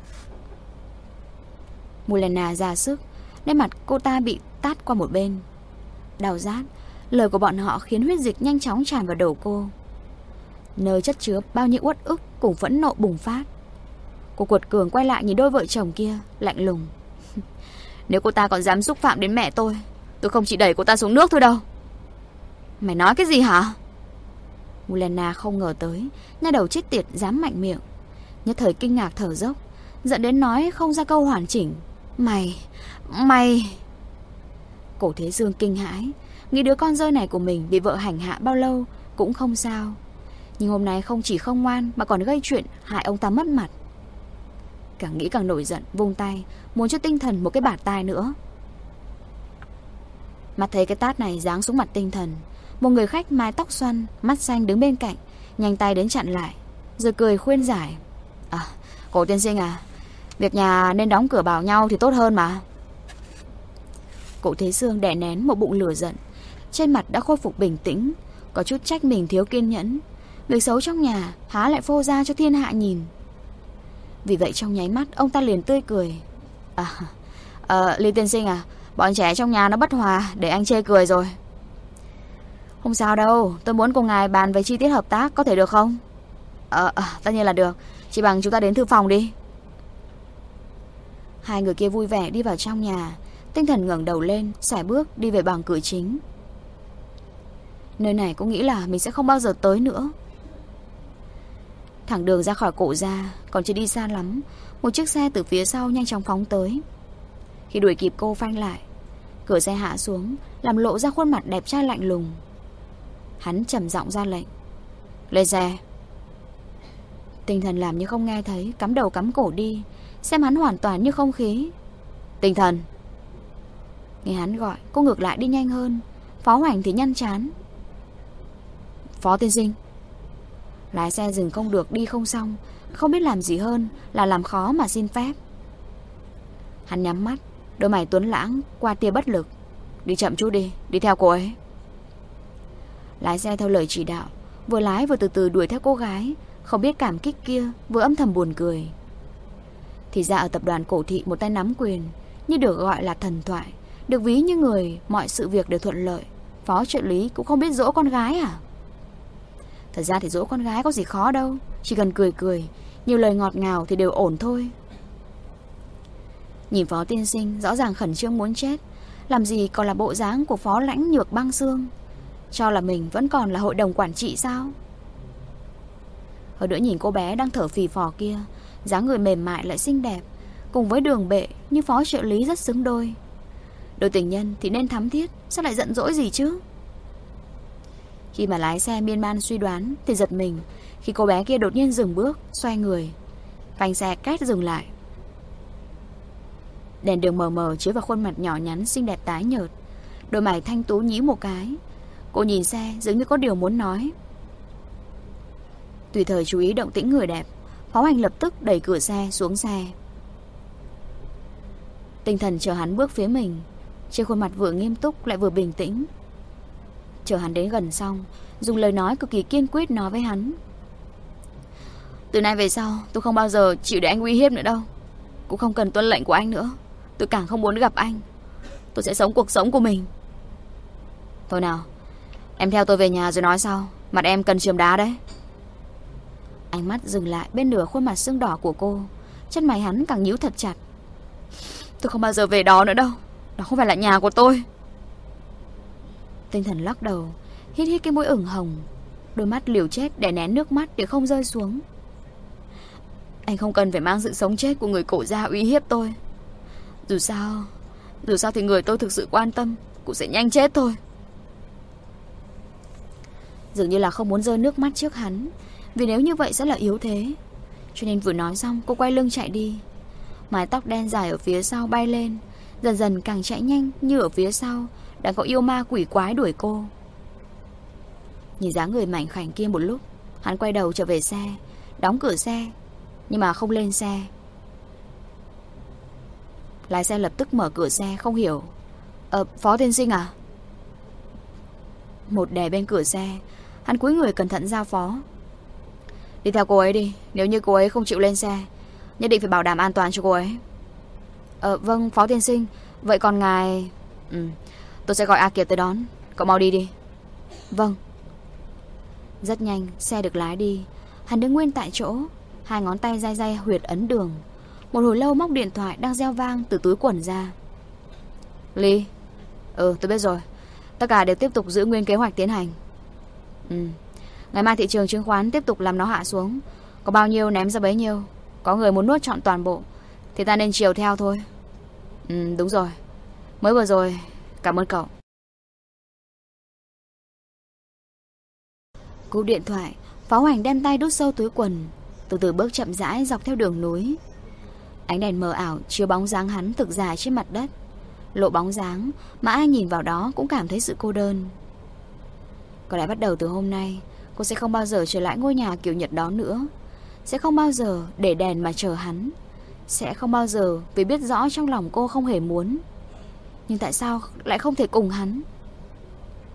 Mulena ra sức, nên mặt cô ta bị tát qua một bên. Đau rát, lời của bọn họ khiến huyết dịch nhanh chóng tràn vào đầu cô, nơi chất chứa bao nhiêu uất ức cùng phẫn nộ bùng phát. Cô cuột cường quay lại nhìn đôi vợ chồng kia, lạnh lùng. Nếu cô ta còn dám xúc phạm đến mẹ tôi không chỉ đẩy cô ta xuống nước thôi đâu. Mày nói cái gì hả? Mulena không ngờ tới nha đầu chết tiệt dám mạnh miệng, nhất thời kinh ngạc thở dốc, giận đến nói không ra câu hoàn chỉnh. Mày... Cổ Thế Dương kinh hãi, nghĩ đứa con rơi này của mình bị vợ hành hạ bao lâu cũng không sao, nhưng hôm nay không chỉ không ngoan mà còn gây chuyện hại ông ta mất mặt. Càng nghĩ càng nổi giận, vung tay muốn cho Tinh Thần một cái bạt tai nữa. Mắt thấy cái tát này giáng xuống mặt Tinh Thần, một người khách mái tóc xoăn, mắt xanh đứng bên cạnh, nhanh tay đến chặn lại, rồi cười khuyên giải. Cổ tiên sinh à, việc nhà nên đóng cửa bảo nhau thì tốt hơn mà. Cổ Thế Dương đè nén một bụng lửa giận, trên mặt đã khôi phục bình tĩnh, có chút trách mình thiếu kiên nhẫn. Việc xấu trong nhà há lại phô ra cho thiên hạ nhìn. Vì vậy trong nháy mắt ông ta liền tươi cười. Lý tiên sinh à, bọn trẻ trong nhà nó bất hòa, để anh chê cười rồi. Không sao đâu, tôi muốn cùng ngài bàn về chi tiết hợp tác, có thể được không? Tất nhiên là được. Chỉ bằng chúng ta đến thư phòng đi. Hai người kia vui vẻ đi vào trong nhà. Tinh Thần ngẩng đầu lên, sải bước đi về bằng cửa chính. Nơi này cũng nghĩ là mình sẽ không bao giờ tới nữa. Thẳng đường ra khỏi cổ gia, còn chưa đi xa lắm, một chiếc xe từ phía sau nhanh chóng phóng tới. Khi đuổi kịp cô phanh lại, cửa xe hạ xuống, làm lộ ra khuôn mặt đẹp trai lạnh lùng. Hắn trầm giọng ra lệnh: lên xe. Tinh Thần làm như không nghe thấy, cắm đầu cắm cổ đi, xem hắn hoàn toàn như không khí. Tinh Thần. Nghe hắn gọi, cô ngược lại đi nhanh hơn. Phó Hoành thì nhăn chán. Phó tiên sinh. Lái xe dừng không được, đi không xong, không biết làm gì hơn là làm khó mà xin phép. Hắn nhắm mắt, đôi mày tuấn lãng qua tia bất lực. Đi chậm chút đi, đi theo cô ấy. Lái xe theo lời chỉ đạo, vừa lái vừa từ từ đuổi theo cô gái. Không biết cảm kích kia vừa âm thầm buồn cười. Thì ra ở tập đoàn Cổ Thị, một tay nắm quyền, như được gọi là thần thoại, được ví như người mọi sự việc đều thuận lợi, phó trợ lý cũng không biết dỗ con gái à? Thật ra thì dỗ con gái có gì khó đâu, chỉ cần cười cười, nhiều lời ngọt ngào thì đều ổn thôi. Nhìn phó tiên sinh rõ ràng khẩn trương muốn chết, làm gì còn là bộ dáng của phó lãnh nhược băng xương. Cho là mình vẫn còn là hội đồng quản trị sao? Hơn nữa nhìn cô bé đang thở phì phò kia, dáng người mềm mại lại xinh đẹp, cùng với Đường Bệ như phó trợ lý rất xứng đôi. Đôi tình nhân thì nên thắm thiết, sao lại giận dỗi gì chứ? Khi mà lái xe miên man suy đoán thì giật mình khi cô bé kia đột nhiên dừng bước, xoay người, phanh xe két dừng lại. Đèn đường mờ mờ chiếu vào khuôn mặt nhỏ nhắn xinh đẹp tái nhợt, đôi mày thanh tú nhíu một cái. Cô nhìn xe dường như có điều muốn nói. Tùy thời chú ý động tĩnh người đẹp, Phó Hành lập tức đẩy cửa xe xuống xe. Tinh Thần chờ hắn bước phía mình, trên khuôn mặt vừa nghiêm túc lại vừa bình tĩnh. Chờ hắn đến gần xong, dùng lời nói cực kỳ kiên quyết nói với hắn: từ nay về sau tôi không bao giờ chịu để anh uy hiếp nữa đâu, cũng không cần tuân lệnh của anh nữa. Tôi càng không muốn gặp anh. Tôi sẽ sống cuộc sống của mình. Thôi nào, em theo tôi về nhà rồi nói sau. Mặt em cần chườm đá đấy. Ánh mắt dừng lại bên nửa khuôn mặt sưng đỏ của cô, chân mày hắn càng nhíu thật chặt. Tôi không bao giờ về đó nữa đâu. Đó không phải là nhà của tôi. Tinh Thần lắc đầu, hít hít cái mũi ửng hồng, đôi mắt liều chết để nén nước mắt để không rơi xuống. Anh không cần phải mang sự sống chết của người Cổ gia uy hiếp tôi. Dù sao thì người tôi thực sự quan tâm cũng sẽ nhanh chết thôi. Dường như là không muốn rơi nước mắt trước hắn, vì nếu như vậy sẽ là yếu thế. Cho nên vừa nói xong cô quay lưng chạy đi. Mái tóc đen dài ở phía sau bay lên, dần dần càng chạy nhanh, như ở phía sau đang có yêu ma quỷ quái đuổi cô. Nhìn dáng người mảnh khảnh kia một lúc, hắn quay đầu trở về xe, đóng cửa xe, nhưng mà không lên xe. Lái xe lập tức mở cửa xe, không hiểu. Phó tiên sinh à? Một đè bên cửa xe, hắn cúi người cẩn thận giao phó: đi theo cô ấy đi. Nếu như cô ấy không chịu lên xe, nhất định phải bảo đảm an toàn cho cô ấy. Vâng phó tiên sinh. Vậy còn ngài... tôi sẽ gọi A Kiệt tới đón. Cậu mau đi đi. Vâng. Rất nhanh xe được lái đi. Hắn đứng nguyên tại chỗ, hai ngón tay day day huyệt ấn đường. Một hồi lâu móc điện thoại đang reo vang từ túi quần ra. Ly. Tôi biết rồi. Tất cả đều tiếp tục giữ nguyên kế hoạch tiến hành. Ngày mai thị trường chứng khoán tiếp tục làm nó hạ xuống. Có bao nhiêu ném ra bấy nhiêu. Có người muốn nuốt trọn toàn bộ thì ta nên chiều theo thôi. Đúng rồi. Mới vừa rồi. Cảm ơn cậu. Cú điện thoại, Phó Hoành đem tay đút sâu túi quần, từ từ bước chậm rãi dọc theo đường núi. Ánh đèn mờ ảo chiếu bóng dáng hắn thực dài trên mặt đất, lộ bóng dáng mà ai nhìn vào đó cũng cảm thấy sự cô đơn. Có lẽ bắt đầu từ hôm nay, cô sẽ không bao giờ trở lại ngôi nhà kiểu Nhật đó nữa. Sẽ không bao giờ để đèn mà chờ hắn. Sẽ không bao giờ vì biết rõ trong lòng cô không hề muốn. Nhưng tại sao lại không thể cùng hắn?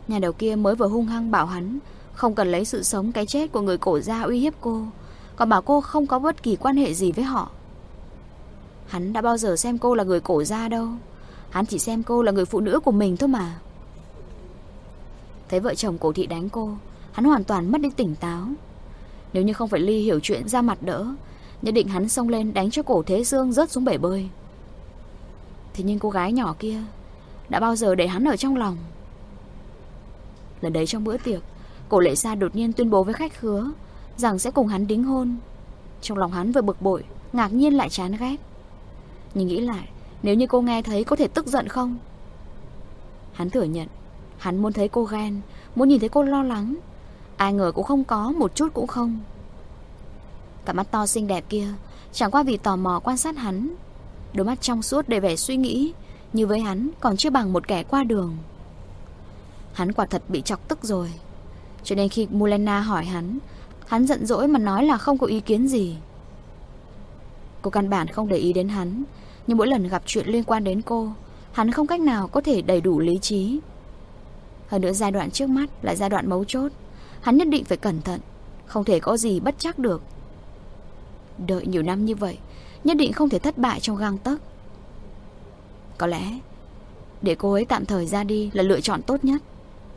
Nhà đầu kia mới vừa hung hăng bảo hắn không cần lấy sự sống cái chết của người Cổ gia uy hiếp cô, còn bảo cô không có bất kỳ quan hệ gì với họ. Hắn đã bao giờ xem cô là người Cổ gia đâu. Hắn chỉ xem cô là người phụ nữ của mình thôi mà. Thấy vợ chồng Cổ thị đánh cô, hắn hoàn toàn mất đi tỉnh táo. Nếu như không phải Ly hiểu chuyện ra mặt đỡ, nhất định hắn xông lên đánh cho Cổ Thế Dương rớt xuống bể bơi. Thế nhưng cô gái nhỏ kia đã bao giờ để hắn ở trong lòng. Lần đấy trong bữa tiệc, Cổ Lệ Sa đột nhiên tuyên bố với khách khứa rằng sẽ cùng hắn đính hôn. Trong lòng hắn vừa bực bội, ngạc nhiên lại chán ghét. Nhưng nghĩ lại, nếu như cô nghe thấy có thể tức giận không? Hắn thừa nhận, hắn muốn thấy cô ghen, muốn nhìn thấy cô lo lắng. Ai ngờ cũng không có, một chút cũng không. Cặp mắt to xinh đẹp kia chẳng qua vì tò mò quan sát hắn. Đôi mắt trong suốt đầy vẻ suy nghĩ, như với hắn còn chưa bằng một kẻ qua đường. Hắn quả thật bị chọc tức rồi. Cho nên khi Mulena hỏi hắn giận dỗi mà nói là không có ý kiến gì. Cô căn bản không để ý đến hắn, nhưng mỗi lần gặp chuyện liên quan đến cô, hắn không cách nào có thể đầy đủ lý trí. Hơn nữa giai đoạn trước mắt là giai đoạn mấu chốt, hắn nhất định phải cẩn thận, không thể có gì bất trắc được. Đợi nhiều năm như vậy, nhất định không thể thất bại trong gang tấc. Có lẽ để cô ấy tạm thời ra đi là lựa chọn tốt nhất.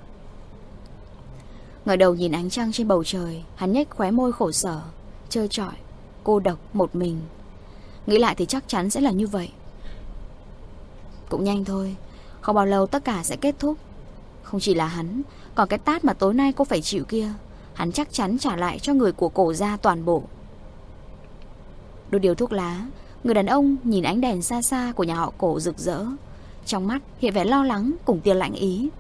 Ngẩng đầu nhìn ánh trăng trên bầu trời, hắn nhếch khóe môi khổ sở, trơ trọi, cô độc một mình. Nghĩ lại thì chắc chắn sẽ là như vậy. Cũng nhanh thôi, không bao lâu tất cả sẽ kết thúc. Không chỉ là hắn, còn cái tát mà tối nay cô phải chịu kia, hắn chắc chắn trả lại cho người của Cổ gia toàn bộ. Đốt điếu thuốc lá, người đàn ông nhìn ánh đèn xa xa của nhà họ Cổ rực rỡ, trong mắt hiện vẻ lo lắng cùng tia lạnh ý.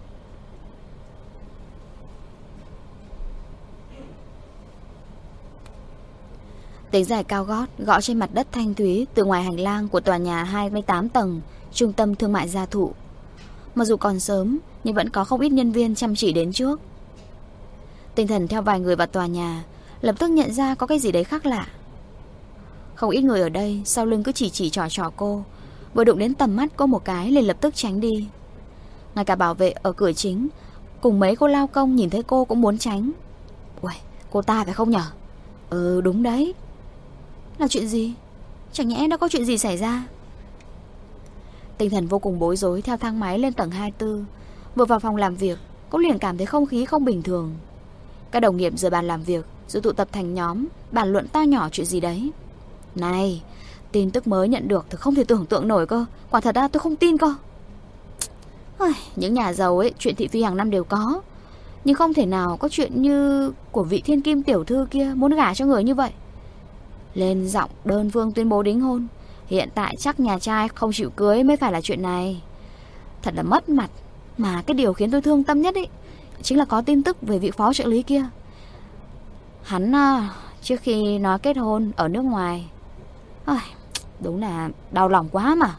Tiếng giày cao gót gõ trên mặt đất thanh thúy từ ngoài hành lang của tòa nhà 28 tầng trung tâm thương mại Gia Thụ. Mặc dù còn sớm, nhưng vẫn có không ít nhân viên chăm chỉ đến trước. Tinh thần theo vài người vào tòa nhà, lập tức nhận ra có cái gì đấy khác lạ. Không ít người ở đây sau lưng cứ chỉ trò cô, vừa đụng đến tầm mắt cô một cái liền lập tức tránh đi. Ngay cả bảo vệ ở cửa chính cùng mấy cô lao công nhìn thấy cô cũng muốn tránh. Uầy, cô ta phải không nhở? Ừ, đúng đấy. Là chuyện gì? Chẳng nhẽ đã có chuyện gì xảy ra? Tinh thần vô cùng bối rối theo thang máy lên tầng 24. Vừa vào phòng làm việc, cô liền cảm thấy không khí không bình thường. Các đồng nghiệp rời bàn làm việc, rồi tụ tập thành nhóm, bàn luận to nhỏ chuyện gì đấy. Này, tin tức mới nhận được thì không thể tưởng tượng nổi cơ. Quả thật tôi không tin cơ. Những nhà giàu ấy, chuyện thị phi hàng năm đều có, nhưng không thể nào có chuyện như của vị thiên kim tiểu thư kia muốn gả cho người như vậy. Lên giọng đơn phương tuyên bố đính hôn. Hiện tại chắc nhà trai không chịu cưới mới phải là chuyện này. Thật là mất mặt. Mà cái điều khiến tôi thương tâm nhất ấy chính là có tin tức về vị phó trợ lý kia. Hắn trước khi nói kết hôn ở nước ngoài. Đúng là đau lòng quá mà.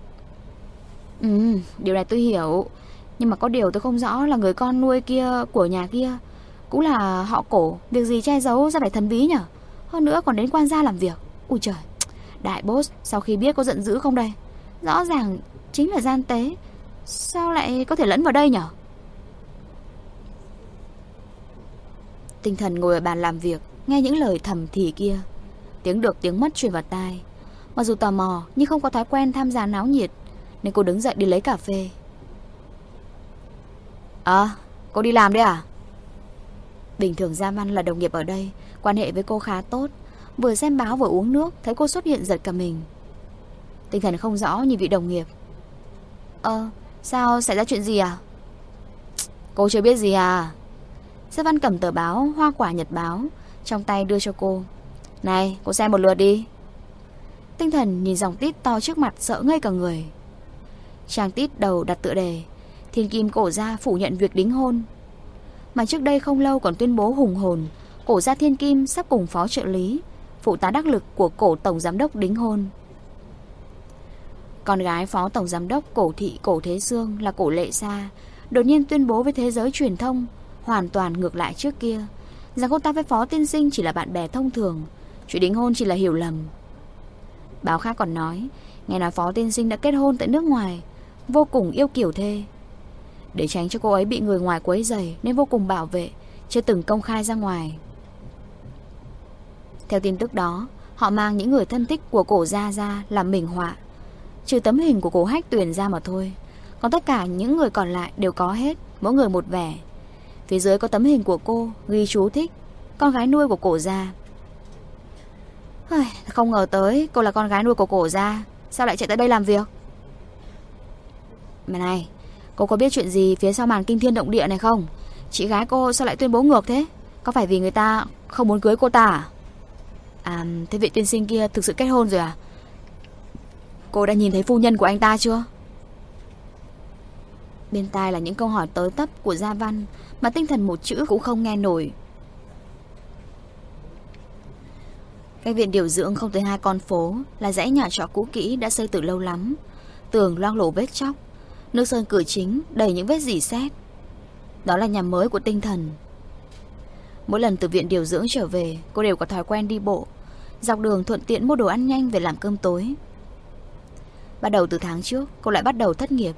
Điều này tôi hiểu. Nhưng mà có điều tôi không rõ là người con nuôi kia của nhà kia cũng là họ Cổ, việc gì che giấu ra vẻ thần bí nhở. Hơn nữa còn đến quan gia làm việc. Ui trời, đại boss sau khi biết có giận dữ không đây? Rõ ràng chính là gian tế, sao lại có thể lẫn vào đây nhở? Tinh thần ngồi ở bàn làm việc, nghe những lời thầm thì kia, tiếng được tiếng mất truyền vào tai. Mặc dù tò mò nhưng không có thói quen tham gia náo nhiệt, nên cô đứng dậy đi lấy cà phê. Cô đi làm đấy à? Bình thường Gia Văn là đồng nghiệp ở đây, quan hệ với cô khá tốt. Vừa xem báo vừa uống nước, thấy cô xuất hiện giật cả mình. Tinh thần không rõ nhìn vị đồng nghiệp. Sao xảy ra chuyện gì à? Cô chưa biết gì à? Gia Văn cầm tờ báo Hoa Quả Nhật Báo trong tay đưa cho cô. Này, cô xem một lượt đi. Tinh thần nhìn dòng tít to trước mặt sợ ngây cả người. Trang tít đầu đặt tựa đề Thiên kim Cổ gia phủ nhận việc đính hôn. Mà trước đây không lâu còn tuyên bố hùng hồn Cổ gia thiên kim sắp cùng phó trợ lý, phụ tá đắc lực của Cổ tổng giám đốc đính hôn. Con gái phó tổng giám đốc Cổ thị Cổ Thế Dương là Cổ Lệ Sa đột nhiên tuyên bố với thế giới truyền thông, hoàn toàn ngược lại trước kia, rằng cô ta với phó tiên sinh chỉ là bạn bè thông thường, chuyện đính hôn chỉ là hiểu lầm. Báo khác còn nói, nghe nói phó tiên sinh đã kết hôn tại nước ngoài, vô cùng yêu kiểu thê. Để tránh cho cô ấy bị người ngoài quấy rầy nên vô cùng bảo vệ, chưa từng công khai ra ngoài. Theo tin tức đó, họ mang những người thân thích của cổ gia ra làm minh họa, trừ tấm hình của cổ Hách Tuyền ra mà thôi. Còn tất cả những người còn lại đều có hết, mỗi người một vẻ. Phía dưới có tấm hình của cô, ghi chú thích, con gái nuôi của cổ gia. Không ngờ tới cô là con gái nuôi của cổ gia, sao lại chạy tới đây làm việc? Mà này, cô có biết chuyện gì phía sau màn kinh thiên động địa này không? Chị gái cô sao lại tuyên bố ngược thế? Có phải vì người ta không muốn cưới cô ta à? Thế vị tiên sinh kia thực sự kết hôn rồi à? Cô đã nhìn thấy phu nhân của anh ta chưa? Bên tai là những câu hỏi tới tấp của Gia Văn mà tinh thần một chữ cũng không nghe nổi. Cái viện điều dưỡng không tới 2 con phố là dãy nhà trọ cũ kỹ đã xây từ lâu lắm. Tường loang lổ vết chóc, nước sơn cửa chính đầy những vết rỉ sét. Đó là nhà mới của tinh thần. Mỗi lần từ viện điều dưỡng trở về, cô đều có thói quen đi bộ, dọc đường thuận tiện mua đồ ăn nhanh về làm cơm tối. Bắt đầu từ tháng trước, cô lại bắt đầu thất nghiệp.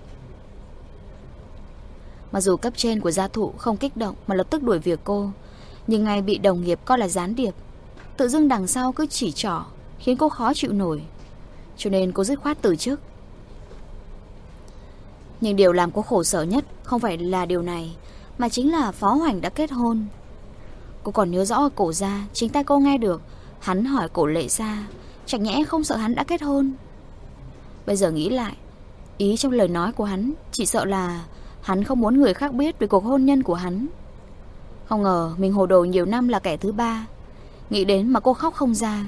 Mặc dù cấp trên của gia thụ không kích động mà lập tức đuổi việc cô, nhưng ngay bị đồng nghiệp coi là gián điệp, tự dưng đằng sau cứ chỉ trỏ, khiến cô khó chịu nổi. Cho nên cô dứt khoát từ chức. Nhưng điều làm cô khổ sở nhất không phải là điều này, mà chính là Phó Hoành đã kết hôn. Cô còn nhớ rõ ở cổ gia, chính tay cô nghe được hắn hỏi cổ Lệ Sa, chẳng nhẽ không sợ hắn đã kết hôn. Bây giờ nghĩ lại, ý trong lời nói của hắn chỉ sợ là hắn không muốn người khác biết về cuộc hôn nhân của hắn. Không ngờ mình hồ đồ nhiều năm là kẻ thứ ba. Nghĩ đến mà cô khóc không ra.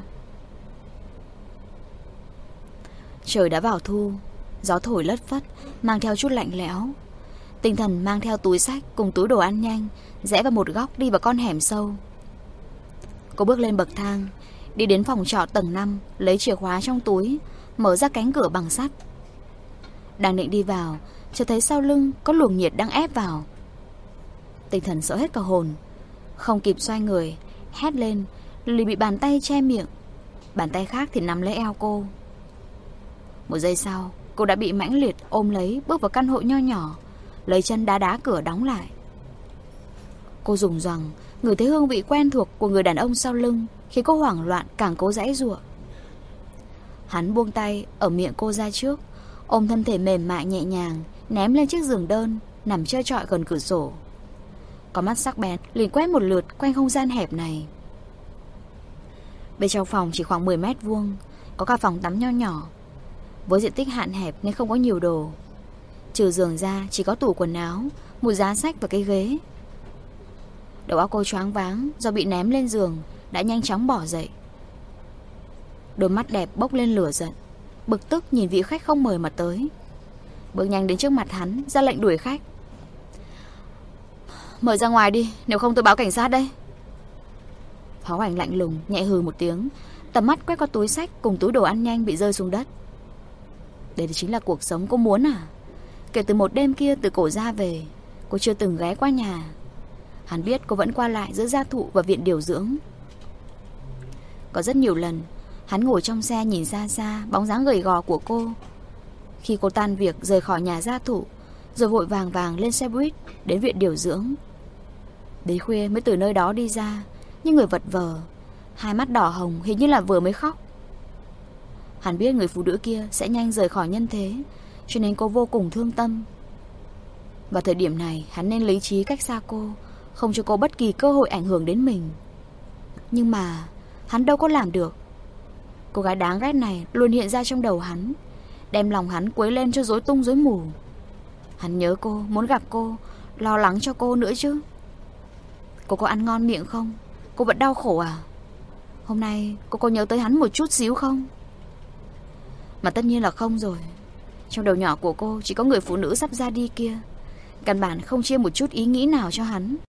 Trời đã vào thu, gió thổi lất phất, mang theo chút lạnh lẽo. Tinh thần mang theo túi xách cùng túi đồ ăn nhanh, rẽ vào một góc đi vào con hẻm sâu. Cô bước lên bậc thang, đi đến phòng trọ tầng 5, lấy chìa khóa trong túi, mở ra cánh cửa bằng sắt. Đang định đi vào, chợt thấy sau lưng có luồng nhiệt đang ép vào. Tinh thần sợ hết cả hồn, không kịp xoay người, hét lên, liền bị bàn tay che miệng. Bàn tay khác thì nắm lấy eo cô. Một giây sau, cô đã bị mãnh liệt ôm lấy, bước vào căn hộ nho nhỏ, lấy chân đá đá cửa đóng lại. Cô rùng rằng, ngửi thấy hương vị quen thuộc của người đàn ông sau lưng, khiến cô hoảng loạn càng cố giãy giụa. Hắn buông tay ở miệng cô ra trước, ôm thân thể mềm mại nhẹ nhàng, ném lên chiếc giường đơn, nằm trơ trọi gần cửa sổ. Có mắt sắc bén liền quét một lượt quanh không gian hẹp này. Bên trong phòng chỉ khoảng 10 mét vuông, có cả phòng tắm nho nhỏ. Với diện tích hạn hẹp nên không có nhiều đồ. Trừ giường ra chỉ có tủ quần áo, một giá sách và cái ghế. Đầu óc cô choáng váng do bị ném lên giường, đã nhanh chóng bỏ dậy. Đôi mắt đẹp bốc lên lửa giận, bực tức nhìn vị khách không mời mà tới. Bước nhanh đến trước mặt hắn, ra lệnh đuổi khách. Mời ra ngoài đi, nếu không tôi báo cảnh sát đây. Phó Hoành lạnh lùng, nhẹ hừ một tiếng, tầm mắt quét qua túi sách cùng túi đồ ăn nhanh bị rơi xuống đất. Đây chính là cuộc sống cô muốn à? Kể từ một đêm kia từ cổ gia về, cô chưa từng ghé qua nhà. Hắn biết cô vẫn qua lại giữa gia thụ và viện điều dưỡng. Có rất nhiều lần hắn ngồi trong xe nhìn xa xa bóng dáng gầy gò của cô khi cô tan việc rời khỏi nhà gia thụ, rồi vội vàng vàng lên xe buýt đến viện điều dưỡng. Đến khuya mới từ nơi đó đi ra, như người vật vờ, hai mắt đỏ hồng hình như là vừa mới khóc. Hắn biết người phụ nữ kia sẽ nhanh rời khỏi nhân thế, cho nên cô vô cùng thương tâm. Vào thời điểm này hắn nên lý trí cách xa cô, không cho cô bất kỳ cơ hội ảnh hưởng đến mình. Nhưng mà hắn đâu có làm được. Cô gái đáng ghét này luôn hiện ra trong đầu hắn, đem lòng hắn quấy lên cho rối tung rối mù. Hắn nhớ cô, muốn gặp cô, lo lắng cho cô nữa chứ. Cô có ăn ngon miệng không? Cô vẫn đau khổ à? Hôm nay cô có nhớ tới hắn một chút xíu không? Mà tất nhiên là không rồi. Trong đầu nhỏ của cô chỉ có người phụ nữ sắp ra đi kia, căn bản không chia một chút ý nghĩ nào cho hắn.